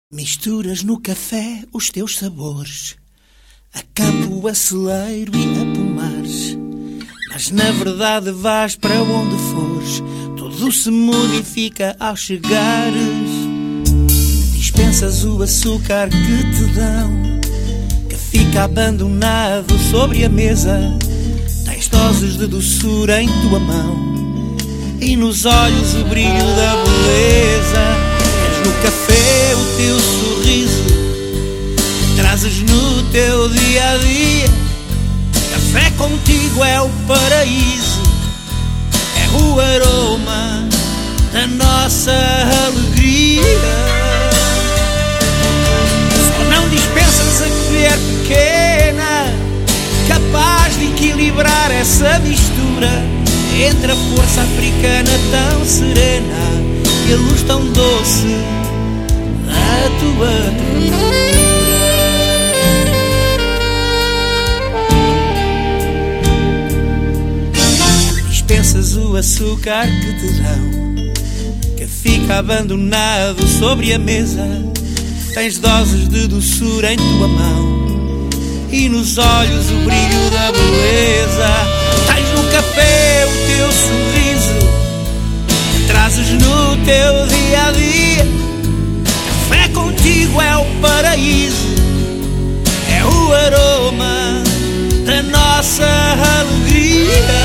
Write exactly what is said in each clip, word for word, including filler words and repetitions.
Misturas no café os teus sabores, a campo, a celeiro e a pomares. Mas na verdade vais para onde fores, tudo se modifica ao chegares. Dispensas o açúcar que te dão, que fica abandonado sobre a mesa. Tens doses de doçura em tua mão e nos olhos o brilho da beleza. No café o teu sorriso que trazes no teu dia a dia. Café contigo é o paraíso, é o aroma da nossa alegria. Só não dispensas a colher pequena, capaz de equilibrar essa mistura entre a força africana tão serena e a luz tão doce da tua ternura. Dispensas o açúcar que te dão, que fica abandonado sobre a mesa. Tens doses de doçura em tua mão e nos olhos o brilho da beleza. Tens no café o teu sorriso, trazes no teu dia a dia. Café contigo é o paraíso, é o aroma da nossa alegria.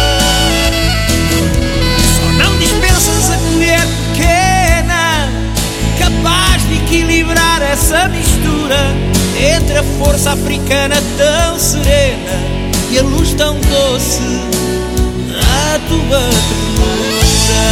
Só não dispensas a colher pequena, capaz de equilibrar essa mistura entre a força africana tão serena e a luz tão doce da tua ternura.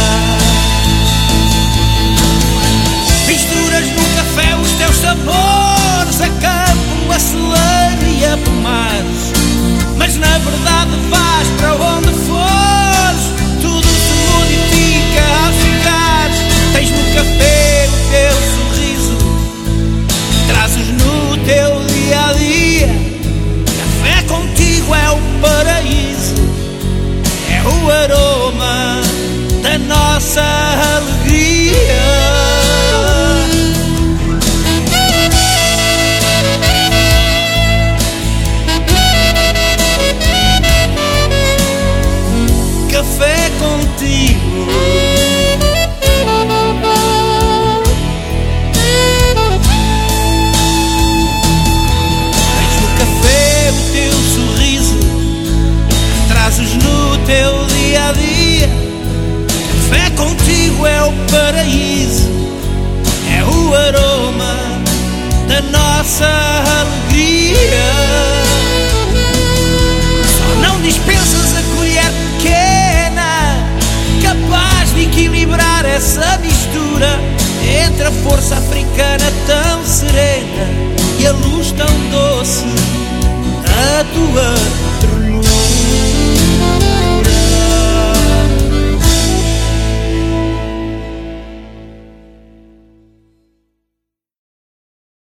Misturas no café os teus sabores, a campo, a celeiro e a pomares. Mas na verdade vais para onde fores, tudo se modifica ao chegares. Tens no café o teu sorriso, trazes no teu dia a dia. Café contigo é o paraíso, é o aroma da nossa alegria. Café contigo. Tens no café o teu sorriso, trazes no teu dia a dia. Café contigo é o paraíso, é o aroma da nossa alegria.